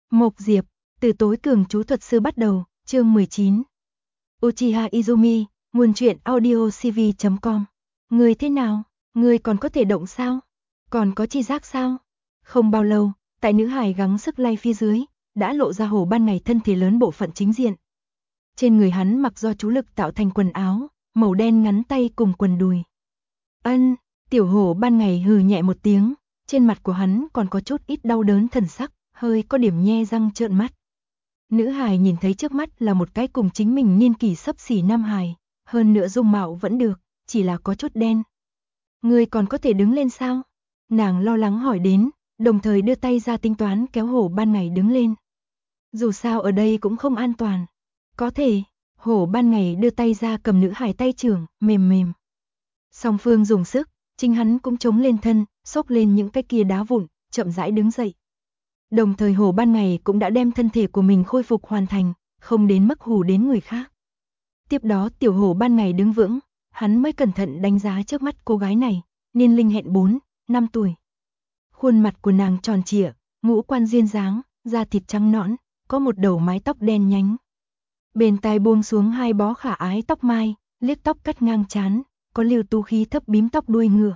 Mộc Diệp, từ tối cường chú thuật sư bắt đầu, chương 19. Uchiha Izumi, nguồn truyện audio cv.com. Người thế nào? Người còn có thể động sao? Còn có chi giác sao? Không bao lâu, tại nữ hài gắng sức lay phía dưới, đã lộ ra Hổ Ban Ngày thân thể lớn bộ phận chính diện. Trên người hắn mặc do chú lực tạo thành quần áo, màu đen ngắn tay cùng quần đùi. Ân, tiểu Hổ Ban Ngày hừ nhẹ một tiếng, trên mặt của hắn còn có chút ít đau đớn thần sắc, hơi có điểm nhe răng trợn mắt. Nữ hài nhìn thấy trước mắt là một cái cùng chính mình niên kỷ xấp xỉ nam hài, hơn nữa dung mạo vẫn được, chỉ là có chút đen. Người còn có thể đứng lên sao? Nàng lo lắng hỏi đến, đồng thời đưa tay ra tính toán kéo Hổ Ban Ngày đứng lên. Dù sao ở đây cũng không an toàn. Có thể, Hổ Ban Ngày đưa tay ra cầm nữ hài tay trưởng, mềm mềm. Song phương dùng sức, chính hắn cũng chống lên thân, xốc lên những cái kia đá vụn, chậm rãi đứng dậy. Đồng thời Hổ Ban Ngày cũng đã đem thân thể của mình khôi phục hoàn thành, không đến mức hù đến người khác. Tiếp đó tiểu Hổ Ban Ngày đứng vững, hắn mới cẩn thận đánh giá trước mắt cô gái này, niên linh hẹn 4, 5 tuổi. Khuôn mặt của nàng tròn trịa, ngũ quan duyên dáng, da thịt trắng nõn, có một đầu mái tóc đen nhánh. Bên tai buông xuống hai bó khả ái tóc mai, liếc tóc cắt ngang trán, có liều tu khí thấp bím tóc đuôi ngựa.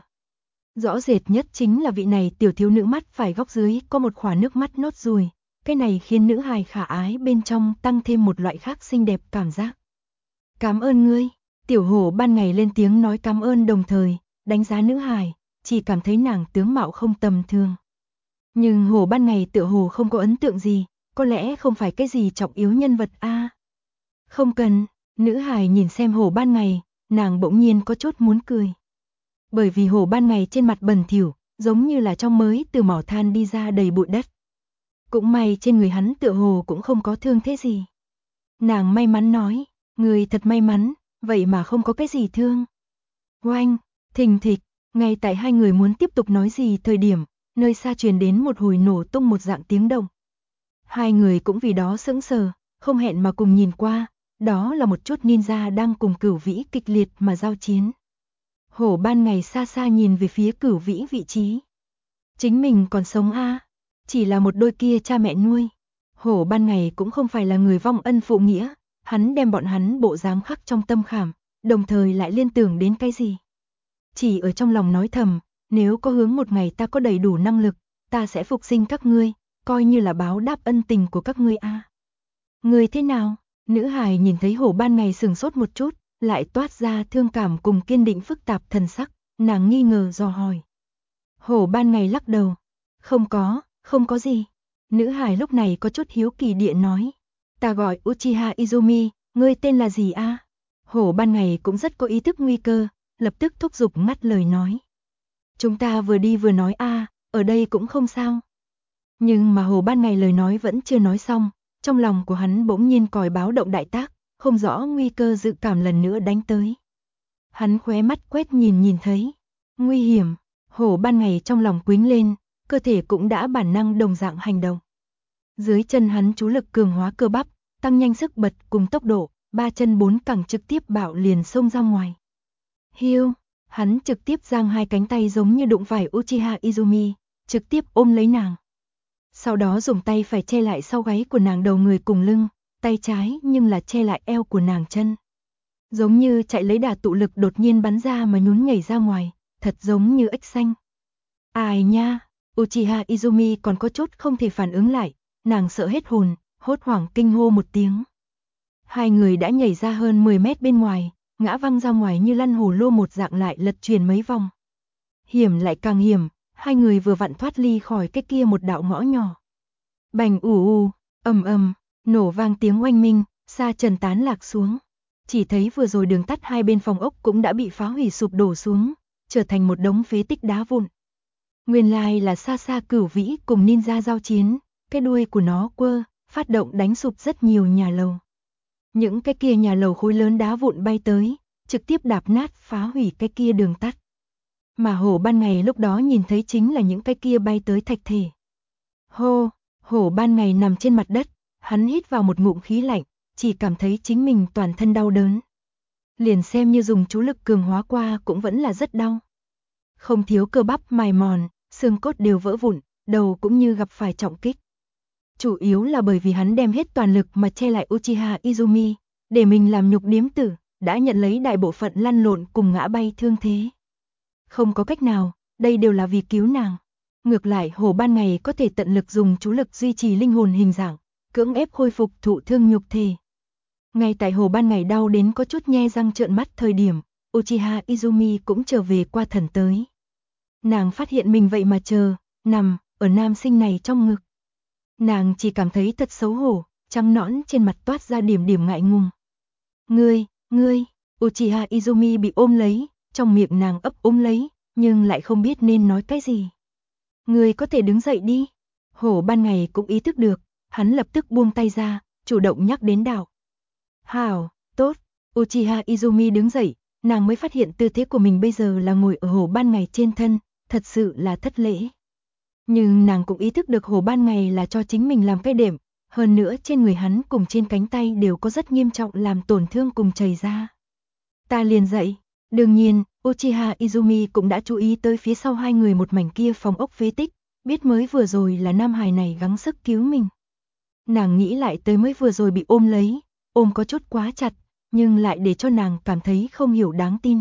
Rõ rệt nhất chính là vị này tiểu thiếu nữ mắt phải góc dưới có một khỏa nước mắt nốt ruồi, cái này khiến nữ hài khả ái bên trong tăng thêm một loại khác xinh đẹp cảm giác. Cảm ơn ngươi, tiểu Hổ Ban Ngày lên tiếng nói cảm ơn đồng thời, đánh giá nữ hài, chỉ cảm thấy nàng tướng mạo không tầm thường. Nhưng Hổ Ban Ngày tựa hồ không có ấn tượng gì, có lẽ không phải cái gì trọng yếu nhân vật a. Không cần, nữ hài nhìn xem Hổ Ban Ngày, nàng bỗng nhiên có chút muốn cười. Bởi vì Hổ Ban Ngày trên mặt bẩn thỉu, giống như là trong mới từ mỏ than đi ra đầy bụi đất. Cũng may trên người hắn tựa hồ cũng không có thương thế gì. Nàng may mắn nói, người thật may mắn, vậy mà không có cái gì thương. Oanh, thình thịch, ngay tại hai người muốn tiếp tục nói gì thời điểm, nơi xa truyền đến một hồi nổ tung một dạng tiếng động. Hai người cũng vì đó sững sờ, không hẹn mà cùng nhìn qua, đó là một chút ninja đang cùng Cửu Vĩ kịch liệt mà giao chiến. Hổ Ban Ngày xa xa nhìn về phía Cửu Vĩ vị trí. Chính mình còn sống a, chỉ là một đôi kia cha mẹ nuôi. Hổ Ban Ngày cũng không phải là người vong ân phụ nghĩa, hắn đem bọn hắn bộ dáng khắc trong tâm khảm, đồng thời lại liên tưởng đến cái gì. Chỉ ở trong lòng nói thầm, nếu có hướng một ngày ta có đầy đủ năng lực, ta sẽ phục sinh các ngươi, coi như là báo đáp ân tình của các ngươi a. Người thế nào? Nữ hài nhìn thấy Hổ Ban Ngày sừng sốt một chút, lại toát ra thương cảm cùng kiên định phức tạp thần sắc, nàng nghi ngờ dò hỏi. Hổ Ban Ngày lắc đầu, không có gì. Nữ hài lúc này có chút hiếu kỳ địa nói, ta gọi Uchiha Izumi, ngươi tên là gì a? Hổ Ban Ngày cũng rất có ý thức nguy cơ, lập tức thúc giục ngắt lời nói. Chúng ta vừa đi vừa nói a, ở đây cũng không sao. Nhưng mà Hổ Ban Ngày lời nói vẫn chưa nói xong, trong lòng của hắn bỗng nhiên còi báo động đại tác, không rõ nguy cơ dự cảm lần nữa đánh tới. Hắn khóe mắt quét nhìn thấy. Nguy hiểm, Hổ Ban Ngày trong lòng quýnh lên, cơ thể cũng đã bản năng đồng dạng hành động. Dưới chân hắn chú lực cường hóa cơ bắp, tăng nhanh sức bật cùng tốc độ, ba chân bốn cẳng trực tiếp bạo liền xông ra ngoài. Hiu, hắn trực tiếp giang hai cánh tay giống như đụng phải Uchiha Izumi, trực tiếp ôm lấy nàng. Sau đó dùng tay phải che lại sau gáy của nàng đầu người cùng lưng, tay trái nhưng là che lại eo của nàng chân. Giống như chạy lấy đà tụ lực đột nhiên bắn ra mà nhún nhảy ra ngoài, thật giống như ếch xanh. Ai nha, Uchiha Izumi còn có chút không thể phản ứng lại, nàng sợ hết hồn, hốt hoảng kinh hô một tiếng. Hai người đã nhảy ra hơn 10 mét bên ngoài, ngã văng ra ngoài như lăn hồ lô một dạng lại lật chuyển mấy vòng. Hiểm lại càng hiểm, hai người vừa vặn thoát ly khỏi cái kia một đạo ngõ nhỏ. Bành ầm, nổ vang tiếng oanh minh, xa trần tán lạc xuống. Chỉ thấy vừa rồi đường tắt hai bên phòng ốc cũng đã bị phá hủy sụp đổ xuống, trở thành một đống phế tích đá vụn. Nguyên lai là xa xa Cửu Vĩ cùng ninja giao chiến, cái đuôi của nó quơ, phát động đánh sụp rất nhiều nhà lầu. Những cái kia nhà lầu khối lớn đá vụn bay tới, trực tiếp đạp nát phá hủy cái kia đường tắt. Mà Hổ Ban Ngày lúc đó nhìn thấy chính là những cái kia bay tới thạch thể. Hổ Ban Ngày nằm trên mặt đất, hắn hít vào một ngụm khí lạnh, chỉ cảm thấy chính mình toàn thân đau đớn. Liền xem như dùng chú lực cường hóa qua cũng vẫn là rất đau. Không thiếu cơ bắp mài mòn, xương cốt đều vỡ vụn, đầu cũng như gặp phải trọng kích. chủ yếu là bởi vì hắn đem hết toàn lực mà che lại Uchiha Izumi, để mình làm nhục điếm tử, đã nhận lấy đại bộ phận lăn lộn cùng ngã bay thương thế. Không có cách nào, đây đều là vì cứu nàng. Ngược lại Hổ Ban Ngày có thể tận lực dùng chú lực duy trì linh hồn hình dạng, cưỡng ép khôi phục thụ thương nhục thể. Ngay tại Hổ Ban Ngày đau đến có chút nhe răng trợn mắt thời điểm, Uchiha Izumi cũng trở về qua thần tới. Nàng phát hiện mình vậy mà nằm ở nam sinh này trong ngực. Nàng chỉ cảm thấy thật xấu hổ, trắng nõn trên mặt toát ra điểm điểm ngại ngùng. Ngươi, Uchiha Izumi bị ôm lấy, trong miệng nàng ấp úng lấy, nhưng lại không biết nên nói cái gì. Ngươi có thể đứng dậy đi. Hổ Ban Ngày cũng ý thức được, hắn lập tức buông tay ra, chủ động nhắc đến đạo. Hảo, tốt, Uchiha Izumi đứng dậy, nàng mới phát hiện tư thế của mình bây giờ là ngồi ở Hổ Ban Ngày trên thân, thật sự là thất lễ. Nhưng nàng cũng ý thức được Hổ Ban Ngày là cho chính mình làm cái đệm, hơn nữa trên người hắn cùng trên cánh tay đều có rất nghiêm trọng làm tổn thương cùng chảy ra. Ta liền dậy, đương nhiên, Uchiha Izumi cũng đã chú ý tới phía sau hai người một mảnh kia phòng ốc phế tích, biết mới vừa rồi là nam hài này gắng sức cứu mình. Nàng nghĩ lại tới mới vừa rồi bị ôm lấy, ôm có chút quá chặt, nhưng lại để cho nàng cảm thấy không hiểu đáng tin.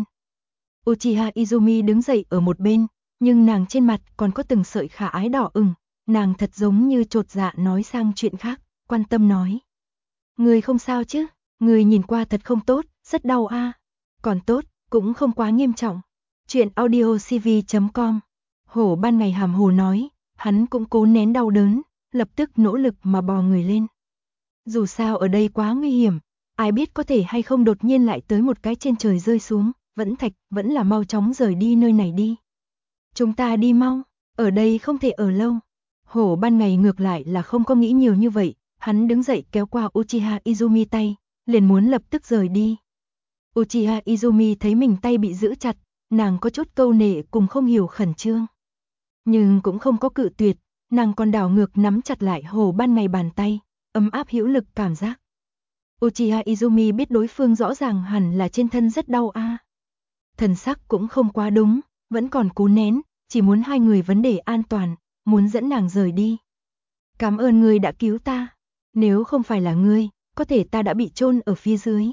Uchiha Izumi đứng dậy ở một bên, nhưng nàng trên mặt còn có từng sợi khả ái đỏ ửng, nàng thật giống như chột dạ nói sang chuyện khác, quan tâm nói. Người không sao chứ, người nhìn qua thật không tốt, rất đau a. Còn tốt, cũng không quá nghiêm trọng. Chuyện audiocv.com. Hổ Ban Ngày hàm hồ nói, hắn cũng cố nén đau đớn, lập tức nỗ lực mà bò người lên. Dù sao ở đây quá nguy hiểm, ai biết có thể hay không đột nhiên lại tới một cái trên trời rơi xuống, vẫn là mau chóng rời đi nơi này đi. Chúng ta đi mau, ở đây không thể ở lâu. Hổ Ban Ngày ngược lại là không có nghĩ nhiều như vậy, hắn đứng dậy kéo qua Uchiha Izumi tay, liền muốn lập tức rời đi. Uchiha Izumi thấy mình tay bị giữ chặt, nàng có chút câu nệ cùng không hiểu khẩn trương. Nhưng cũng không có cự tuyệt, nàng còn đảo ngược nắm chặt lại Hổ Ban Ngày bàn tay, ấm áp hữu lực cảm giác. Uchiha Izumi biết đối phương rõ ràng hẳn là trên thân rất đau a. Thần sắc cũng không quá đúng, vẫn còn cố nén, chỉ muốn hai người vấn đề an toàn, muốn dẫn nàng rời đi. Cảm ơn ngươi đã cứu ta, nếu không phải là ngươi, có thể ta đã bị chôn ở phía dưới.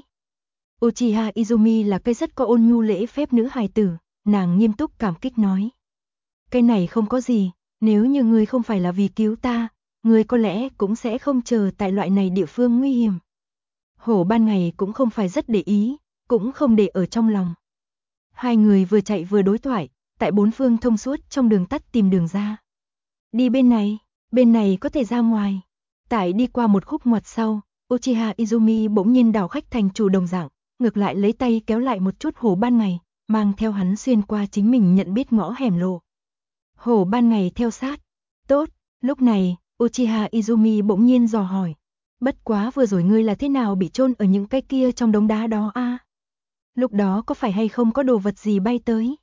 Uchiha Izumi là cây rất có ôn nhu lễ phép nữ hài tử, nàng nghiêm túc cảm kích nói. Cái này không có gì, nếu như ngươi không phải là vì cứu ta, ngươi có lẽ cũng sẽ không chờ tại loại này địa phương nguy hiểm. Hổ Ban Ngày cũng không phải rất để ý, cũng không để ở trong lòng. Hai người vừa chạy vừa đối thoại, tại bốn phương thông suốt trong đường tắt tìm đường ra. Đi bên này có thể ra ngoài. Tại đi qua một khúc ngoặt sau, Uchiha Izumi bỗng nhiên đảo khách thành chủ đồng dạng, ngược lại lấy tay kéo lại một chút Hổ Ban Ngày, mang theo hắn xuyên qua chính mình nhận biết ngõ hẻm lộ. Hổ Ban Ngày theo sát. Tốt, lúc này, Uchiha Izumi bỗng nhiên dò hỏi. Bất quá vừa rồi ngươi là thế nào bị chôn ở những cái kia trong đống đá đó a? Lúc đó có phải hay không có đồ vật gì bay tới?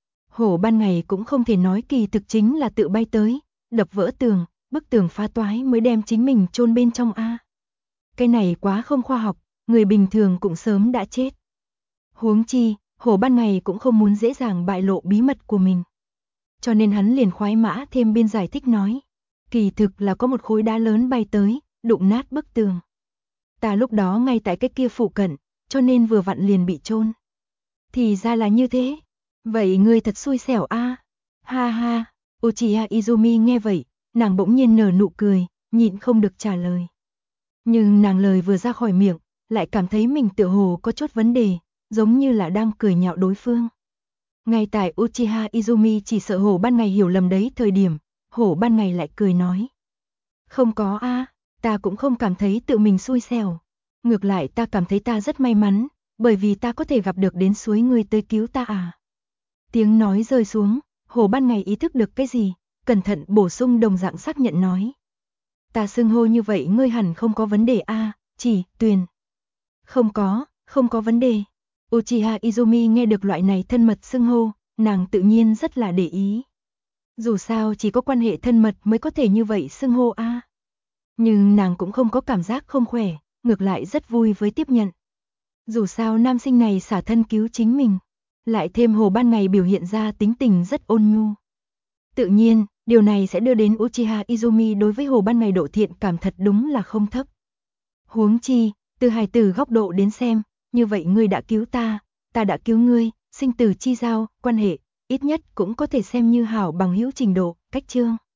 Hổ Ban Ngày cũng không thể nói kỳ thực chính là tự bay tới, đập vỡ tường, bức tường phá toái mới đem chính mình chôn bên trong a. Cái này quá không khoa học, người bình thường cũng sớm đã chết. Huống chi, Hổ Ban Ngày cũng không muốn dễ dàng bại lộ bí mật của mình. Cho nên hắn liền khoái mã thêm biên giải thích nói, kỳ thực là có một khối đá lớn bay tới, đụng nát bức tường. Ta lúc đó ngay tại cái kia phụ cận, cho nên vừa vặn liền bị chôn. Thì ra là như thế. Vậy ngươi thật xui xẻo a. Ha ha, Uchiha Izumi nghe vậy, nàng bỗng nhiên nở nụ cười, nhịn không được trả lời. Nhưng nàng lời vừa ra khỏi miệng, lại cảm thấy mình tựa hồ có chút vấn đề, giống như là đang cười nhạo đối phương. Ngay tại Uchiha Izumi chỉ sợ Hổ Ban Ngày hiểu lầm đấy thời điểm, Hổ Ban Ngày lại cười nói. Không có a, ta cũng không cảm thấy tự mình xui xẻo. Ngược lại ta cảm thấy ta rất may mắn, bởi vì ta có thể gặp được đến suối ngươi tới cứu ta à. Tiếng nói rơi xuống, Hổ Ban Ngày ý thức được cái gì, cẩn thận bổ sung đồng dạng xác nhận nói. Ta xưng hô như vậy ngươi hẳn không có vấn đề a, chỉ, Tuyền. Không có vấn đề. Uchiha Izumi nghe được loại này thân mật xưng hô, nàng tự nhiên rất là để ý. Dù sao chỉ có quan hệ thân mật mới có thể như vậy xưng hô a. Nhưng nàng cũng không có cảm giác không khỏe, ngược lại rất vui với tiếp nhận. Dù sao nam sinh này xả thân cứu chính mình, lại thêm Hổ Ban Ngày biểu hiện ra tính tình rất ôn nhu. Tự nhiên, Điều này sẽ đưa đến Uchiha Izumi đối với Hồ Ban Ngày độ thiện cảm thật đúng là không thấp. Huống chi, từ hài tử góc độ đến xem, như vậy ngươi đã cứu ta đã cứu ngươi, sinh tử chi giao, quan hệ, ít nhất cũng có thể xem như hảo bằng hữu trình độ, cách chương.